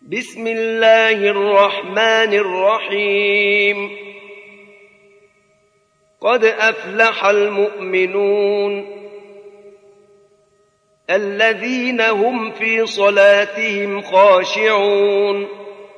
بسم الله الرحمن الرحيم قد أفلح المؤمنون الذين هم في صلاتهم خاشعون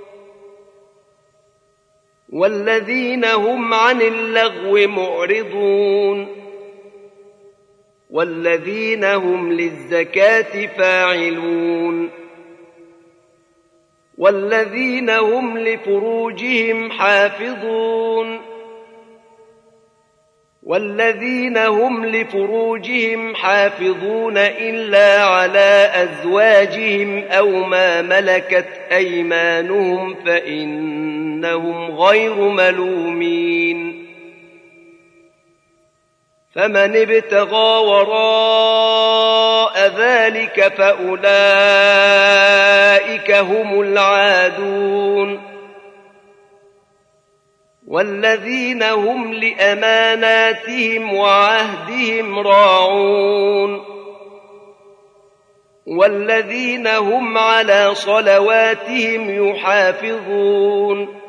والذين هم عن اللغو معرضون والذين هم للزكاة فاعلون والذين هم لفروجهم حافظون والذين هم لفروجهم حافظون إلا على أزواجهم أو ما ملكت أيمانهم فإنهم غير ملومين فمن ابتغى وراء ذلك فأولئك هم العادون والذين هم لأماناتهم وعهدهم راعون والذين هم على صلواتهم يحافظون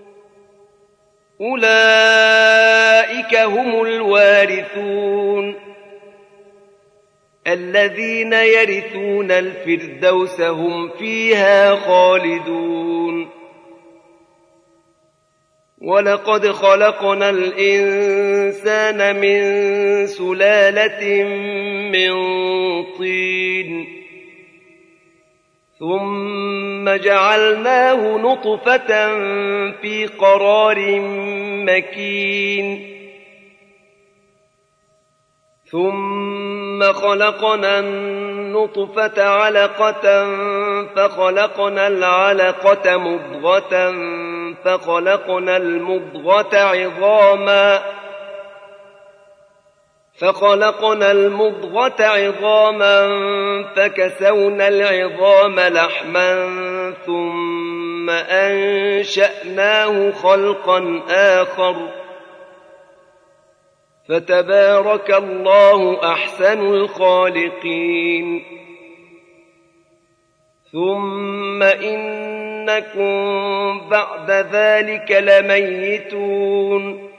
أولئك هم الوارثون الذين يرثون الفردوس هم فيها خالدون ولقد خلقنا الإنسان من سلالة من طين ثم جعلناه نطفة في قرار مكين ثم خلقنا النطفة علقة فخلقنا العلقة مضغة فخلقنا المضغة عظاما فكسونا العظام لحما ثم أنشأناه خلقا آخر فتبارك الله أحسن الخالقين ثم إنكم بعد ذلك لميتون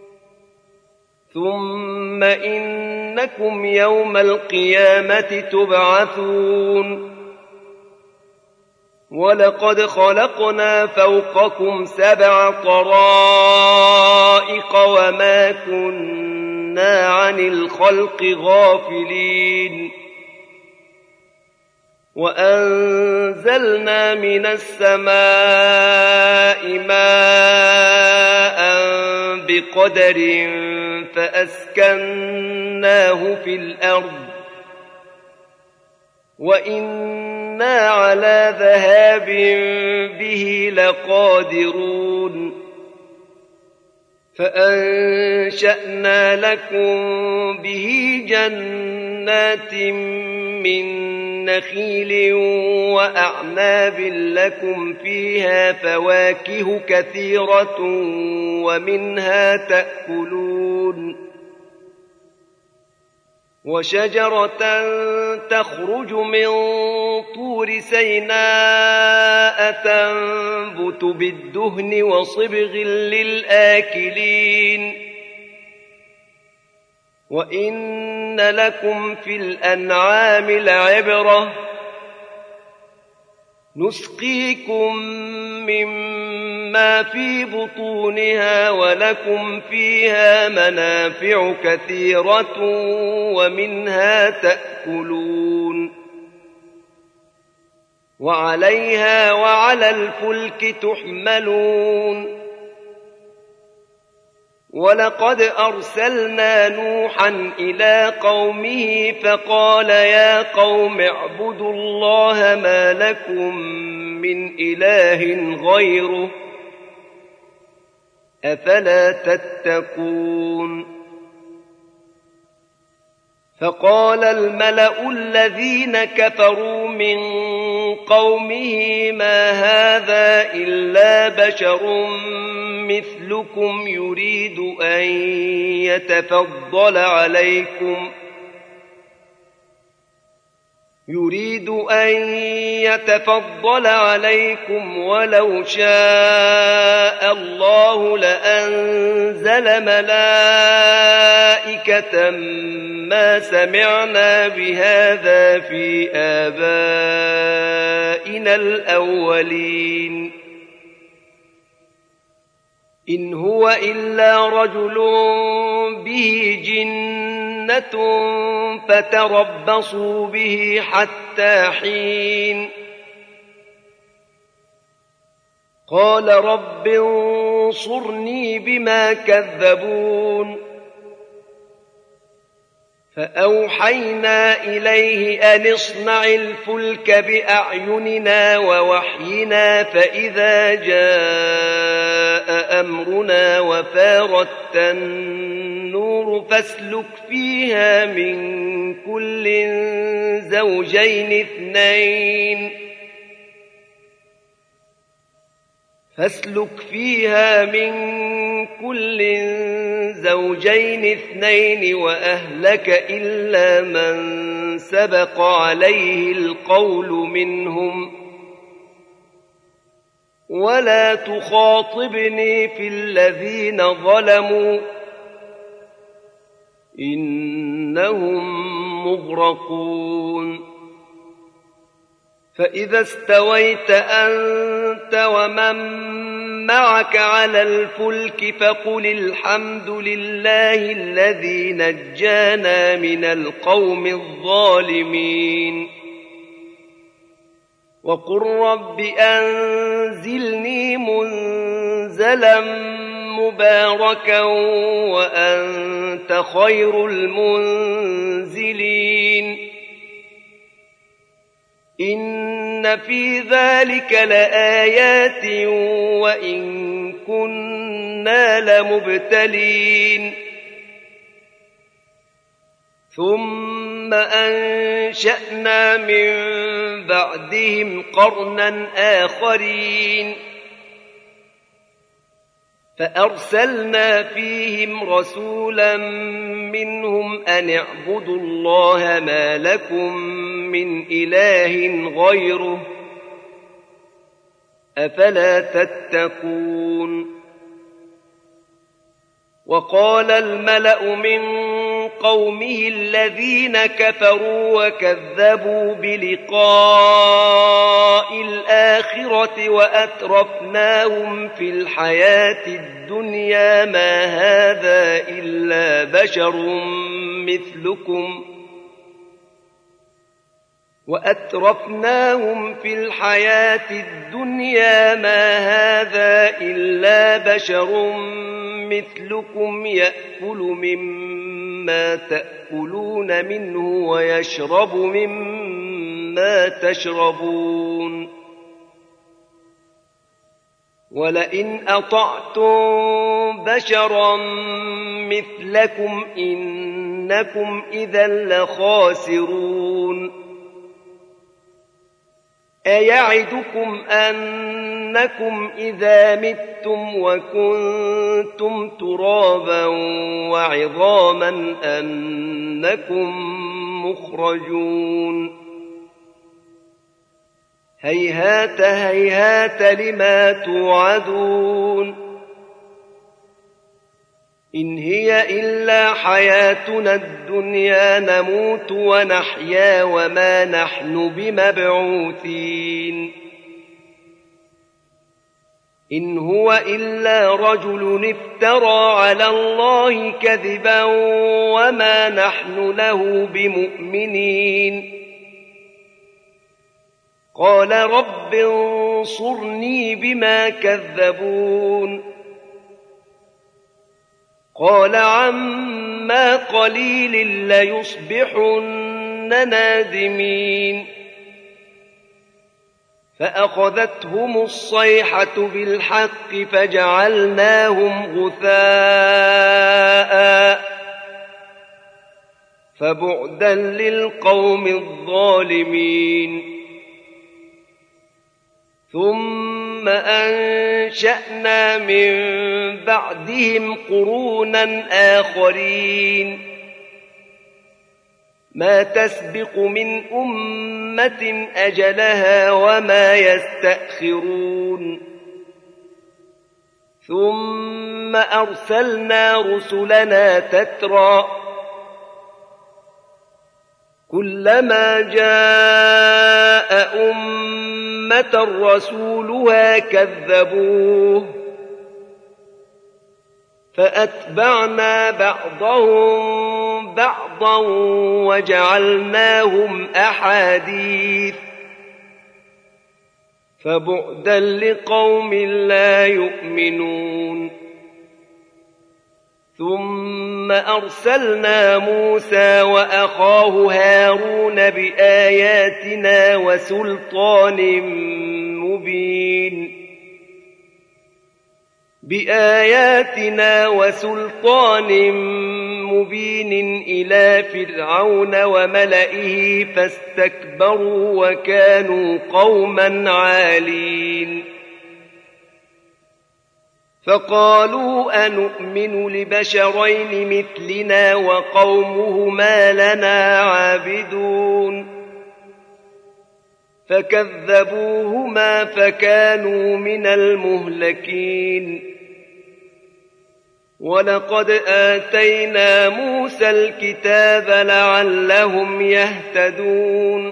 ثم إنكم يوم القيامة تبعثون ولقد خلقنا فوقكم 7 طرائق وما كنا عن الخلق غافلين وأنزلنا من السماء ماء بقدر فأسكناه في الأرض وإنا على ذهاب به لقادرون فأنشأنا لكم به جنات من نخيل وأعناب لكم فيها فواكه كثيرة ومنها تأكلون وشجرة تخرج من طور سيناء تنبت بالدهن وصبغ للآكلين وإن لكم في الأنعام لعبرة نسقيكم مما في بطونها ولكم فيها منافع كثيرة ومنها تأكلون وعليها وعلى الفلك تحملون ولقد أرسلنا نوحا إلى قومه فقال يا قوم اعبدوا الله ما لكم من إله غيره أفلا تتقون فقال الملأ الذين كفروا من قومه ما هذا إلا بشر مثلكم يريد أن يتفضل عليكم يريد أن يتفضل عليكم ولو شاء الله لأنزل ملائكة ما سمعنا بهذا في آبائنا الأولين إن هو إلا رجل به جنة فتربصوا به حتى حين قال رب انصرني بما كذبون فأوحينا إليه أن اصنع الفلك بأعيننا ووحينا فإذا جاء أمرنا وفارت النور فاسلك فيها من كل زوجين اثنين وأهلك إلا من سبق عليه القول منهم ولا تخاطبني في الذين ظلموا إنهم مغرقون فإذا استويت أنت ومن معك على الفلك فقل الحمد لله الذي نجانا من القوم الظالمين وقل رب أنزلني منزلا مباركا وأنت خير المنزلين إن في ذلك لآيات وإن كنا لمبتلين ثم أنشأنا من بعدهم قرنا آخرين فأرسلنا فيهم رسولا منهم أن اعبدوا الله ما لكم من إله غيره أفلا تتقون وقال الملأ من قومه الذين كفروا وكذبوا بلقاء الآخرة وأترفناهم في الحياة الدنيا ما هذا إلا بشر مثلكم يأكل مما تأكلون منه ويشرب مما تشربون ولئن أطعتم بشرا مثلكم إنكم إذا لخاسرون أيعدكم أنكم إذا متم وكنتم ترابا وعظاما أنكم مخرجون هيهات هيهات لما توعدون إن هي إلا حياتنا الدنيا نموت ونحيا وما نحن بمبعوثين إن هو إلا رجل افترى على الله كذبا وما نحن له بمؤمنين قال رب انصرني بما كذبون قال عما قليل ليصبحن نادمين فأخذتهم الصيحة بالحق فجعلناهم غثاء فبعدا للقوم الظالمين ثم أنشأنا من بعدهم قرونا آخرين ما تسبق من أمة أجلها وما يستأخرون ثم أرسلنا رسلنا تترى كلما جاء أمة رسولها كذبوه فأتبعنا بعضهم بعضا وجعلناهم أحاديث فبعدا لقوم لا يؤمنون ثم أرسلنا موسى وأخاه هارون بآياتنا وسلطان مبين إلى فرعون وملئه فاستكبروا وكانوا قوما عالين فقالوا أنؤمن لبشرين مثلنا وقومهما لنا عابدون فكذبوهما فكانوا من المهلكين ولقد آتينا موسى الكتاب لعلهم يهتدون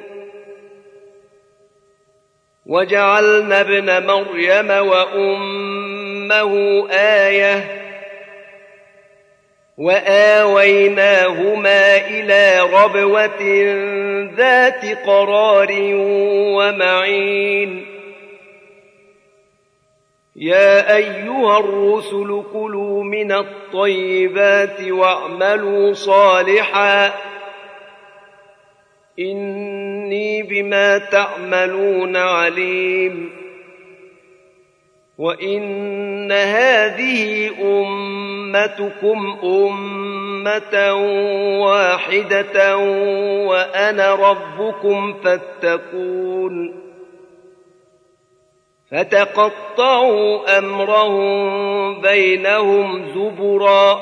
وجعلنا ابن مريم وأمه آية وآويناهما إلى ربوة ذات قرار ومعين يا أيها الرسل كلوا من الطيبات واعملوا صالحا إني بما تعملون عليم وإن هذه أمتكم أمة واحدة وأنا ربكم فاتقون فتقطعوا أمرهم بينهم زبرا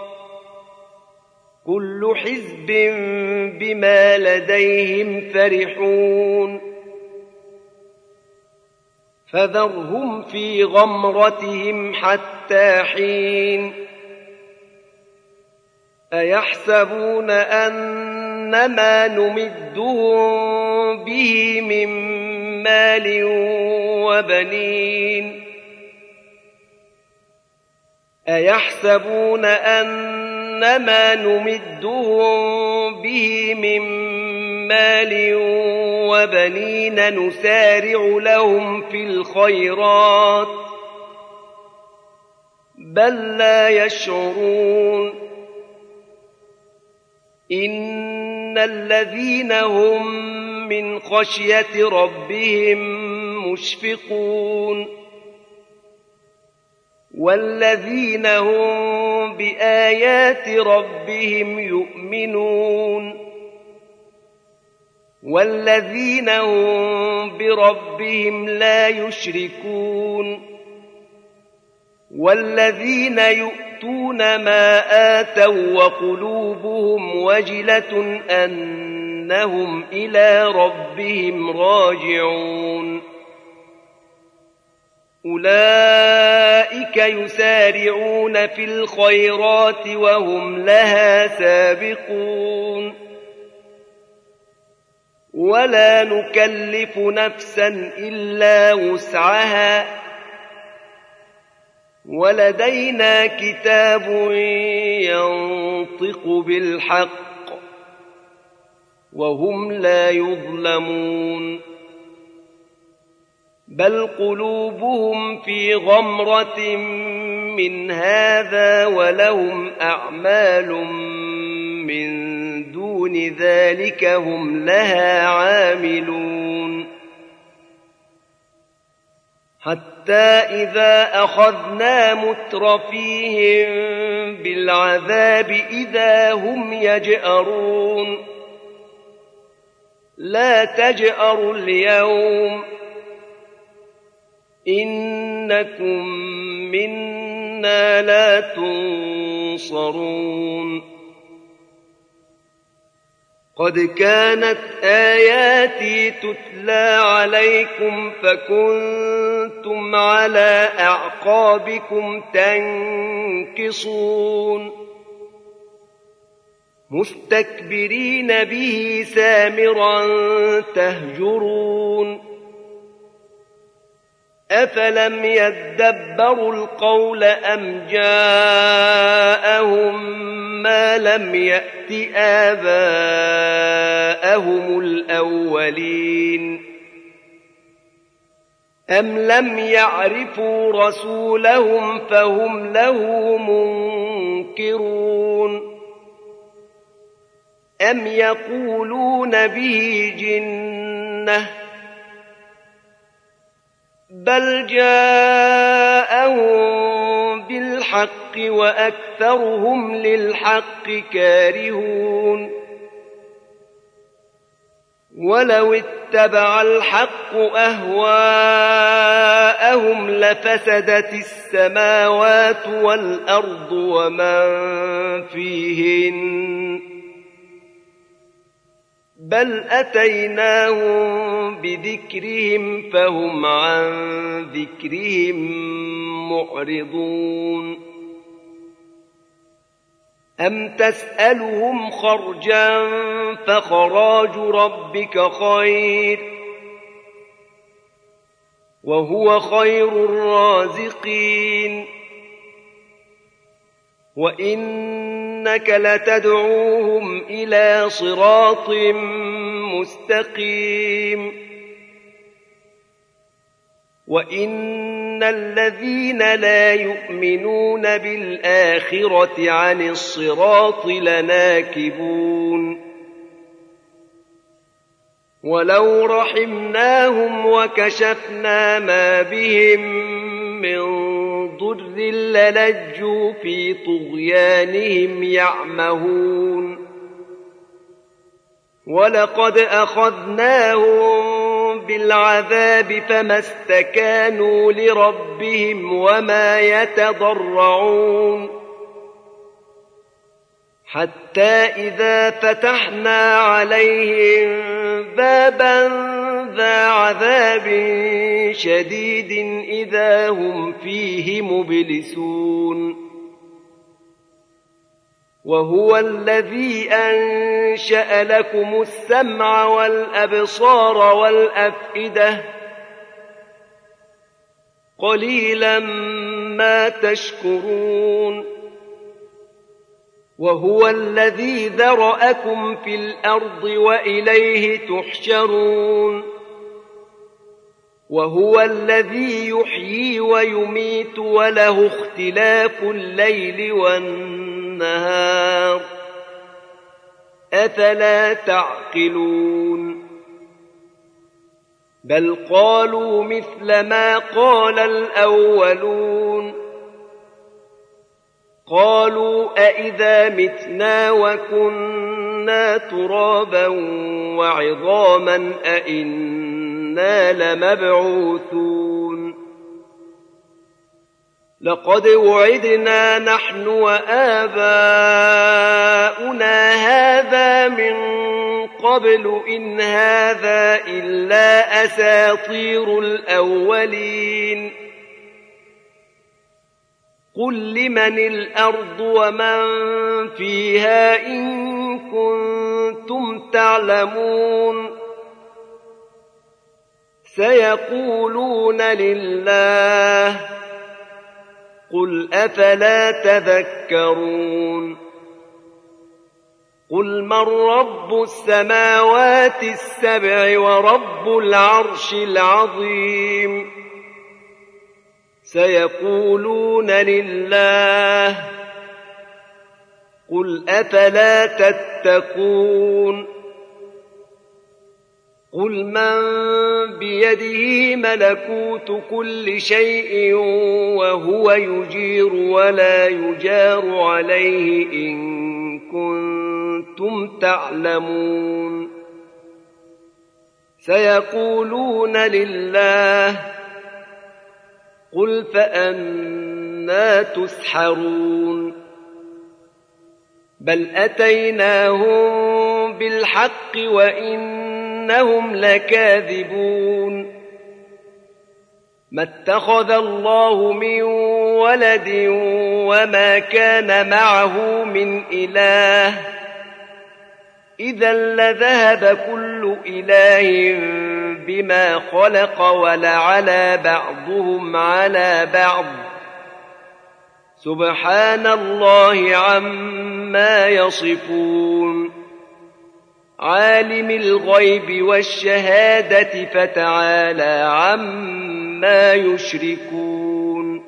كل حزب بما لديهم فرحون فذرهم في غمرتهم حتى حين أيحسبون أنما نمدهم به من مال وبنين أيحسبون أنما نمدهم به من مال وبنين نسارع لهم في الخيرات بل لا يشعرون إن الذين هم من خشية ربهم مشفقون والذين هم بآيات ربهم يؤمنون والذين هم بربهم لا يشركون والذين يؤتون ما آتوا وقلوبهم وجلة أنهم إلى ربهم راجعون أولئك يسارعون في الخيرات وهم لها سابقون ولا نكلف نفسا إلا وسعها ولدينا كتاب ينطق بالحق وهم لا يظلمون بل قلوبهم في غمرة من هذا ولهم أعمال من دون ذلك هم لها عاملون حتى إذا أخذنا مترفيهم بالعذاب إذا هم يجأرون لا تجأروا اليوم إنكم منا لا تنصرون قد كانت آياتي تتلى عليكم فكنتم على أعقابكم تنكصون مستكبرين به سامرا تهجرون أفلم يدبروا القول أم جاءهم ما لم يأت آباءهم الأولين أم لم يعرفوا رسولهم فهم له منكرون أم يقولون به جنة بل جاءهم بالحق وأكثرهم للحق كارهون ولو اتبع الحق أهواءهم لفسدت السماوات والأرض ومن فيهن بل أتيناهم بذكرهم فهم عن ذكرهم معرضون أم تسألهم خرجا فخراج ربك خير وهو خير الرازقين وإنك لتدعوهم إلى صراط مستقيم وإن الذين لا يؤمنون بالآخرة عن الصراط لناكبون ولو رحمناهم وكشفنا ما بهم من ضر للجوا في طغيانهم يعمهون ولقد أخذناهم بالعذاب فما استكانوا لربهم وما يتضرعون حتى إذا فتحنا عليهم بابا ذا عذاب شديد إذا هم فيه مبلسون وهو الذي أنشأ لكم السمع والأبصار والأفئدة قليلا ما تشكرون وهو الذي ذرأكم في الأرض وإليه تحشرون وهو الذي يحيي ويميت وله اختلاف الليل والنهار أفلا تعقلون بل قالوا مثل ما قال الأولون قالوا أئذا متنا وكنا ترابا وعظاما أئنا لمبعوثون لقد وعدنا نحن وآباؤنا هذا من قبل إن هذا إلا أساطير الأولين قل لمن الأرض ومن فيها إن كنتم تعلمون سيقولون لله قل أفلا تذكرون قل من رب السماوات السبع ورب العرش العظيم سيقولون لله قل أفلا تتقون قل من بيده ملكوت كل شيء وهو يجير ولا يجار عليه إن كنتم تعلمون سيقولون لله قل فأنى تسحرون بل أتيناهم بالحق وإنهم لكاذبون ما اتخذ الله من ولد وما كان معه من إله إذا لذهب كل إله بما خلق ولعلى بعضهم على بعض سبحان الله عما يصفون عالم الغيب والشهادة فتعالى عما يشركون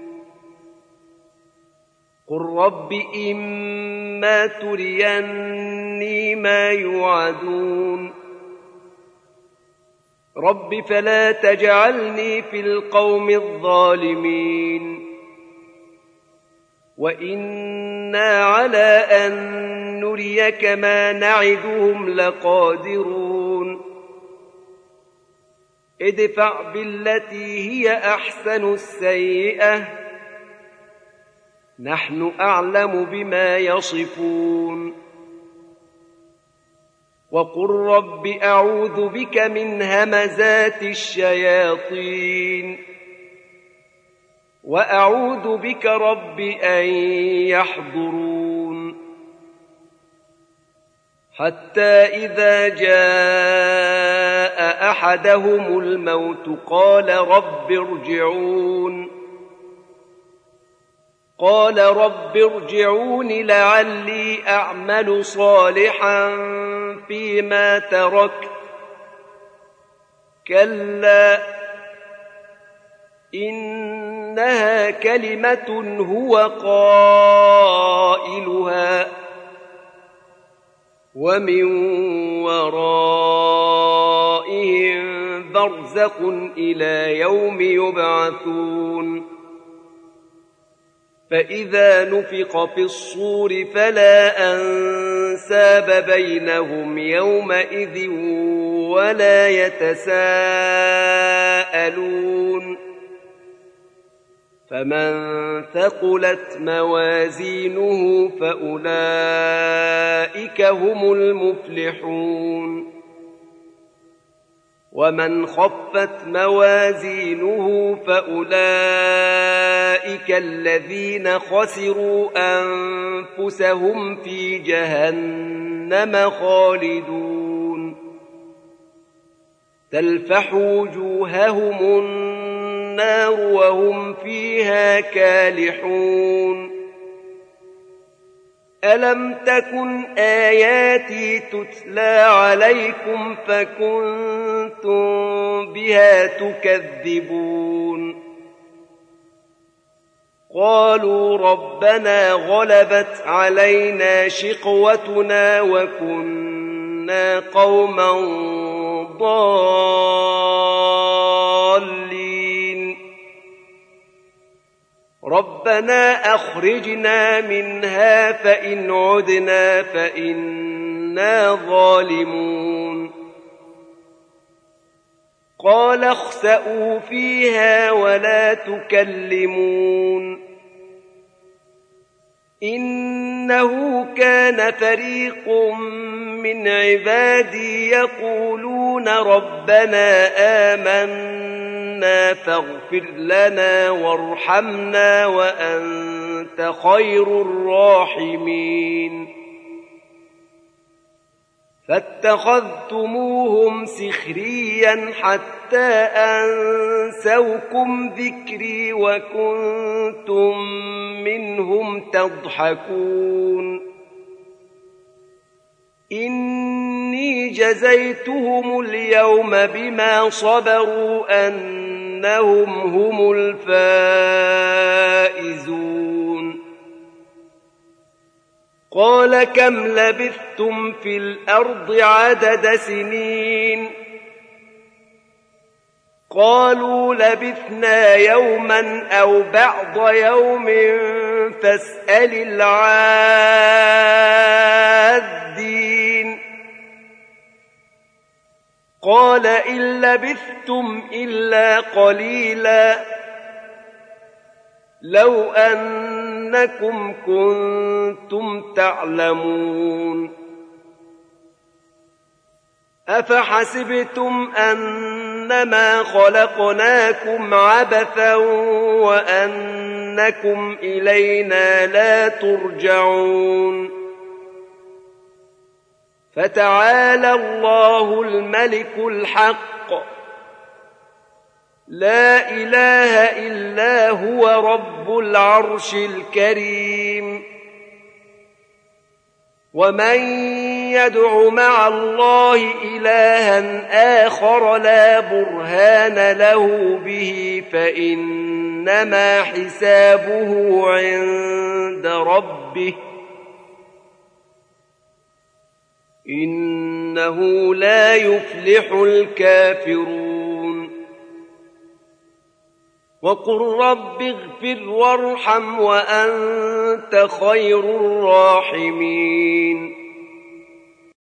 قل رب إما تريني ما يوعدون رب فلا تجعلني في القوم الظالمين وإنا على أن نريك ما نعدهم لقادرون ادفع بالتي هي أحسن السيئة نحن أعلم بما يصفون وقل رب أعوذ بك من همزات الشياطين وأعوذ بك رب أن يحضرون حتى إذا جاء أحدهم الموت قال رب ارجعون لعلي أعمل صالحا فيما تركت كلا إنها كلمة هو قائلها ومن ورائهم برزخ إلى يوم يبعثون فإذا نفخ في الصور فلا أنساب بينهم يومئذ ولا يتساءلون فمن ثقلت موازينه فأولئك هم المفلحون ومن خفت موازينه فأولئك الذين خسروا أنفسهم في جهنم خالدون تلفح وجوههم النار وهم فيها كالحون ألم تكن آياتي تتلى عليكم فكنتم بها تكذبون قالوا ربنا غلبت علينا شقوتنا وكنا قوما ضالين ربنا أخرجنا منها فإن عدنا فإنا ظالمون قال اخسئوا فيها ولا تكلمون إنه كان فريق من عبادي يقولون ربنا آمنا فاغفر لنا وارحمنا وأنت خير الراحمين فاتخذتموهم سخريا حتى أنسوكم ذكري وكنتم منهم تضحكون إني جزيتهم اليوم بما صبروا أنهم هم الفائزون قال كم لبثتم في الأرض عدد سنين قالوا لبثنا يوما أو بعض يوم فاسأل العادين قال إن لبثتم إلا قليلا لو أنكم كنتم تعلمون أفحسبتم أنما خلقناكم عبثا وأنكم إلينا لا ترجعون فتعالى الله الملك الحق لا إله إلا هو رب العرش الكريم ومن يدع مع الله إلها آخر لا برهان له به فإنما حسابه عند ربه إنه لا يفلح الكافرون وقل رب اغفر وارحم وأنت خير الراحمين